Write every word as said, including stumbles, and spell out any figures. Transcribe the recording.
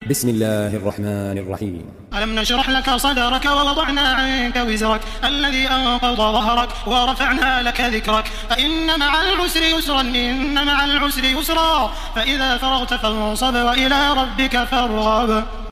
بسم الله الرحمن الرحيم. ألم نشرح لك صدرك ووضعنا عنك وزرك الذي أنقض ظهرك ورفعنا لك ذكرك فإن مع العسر يسرا إن مع العسر يسرا فإذا فرغت فانصب وإلى ربك فارغب.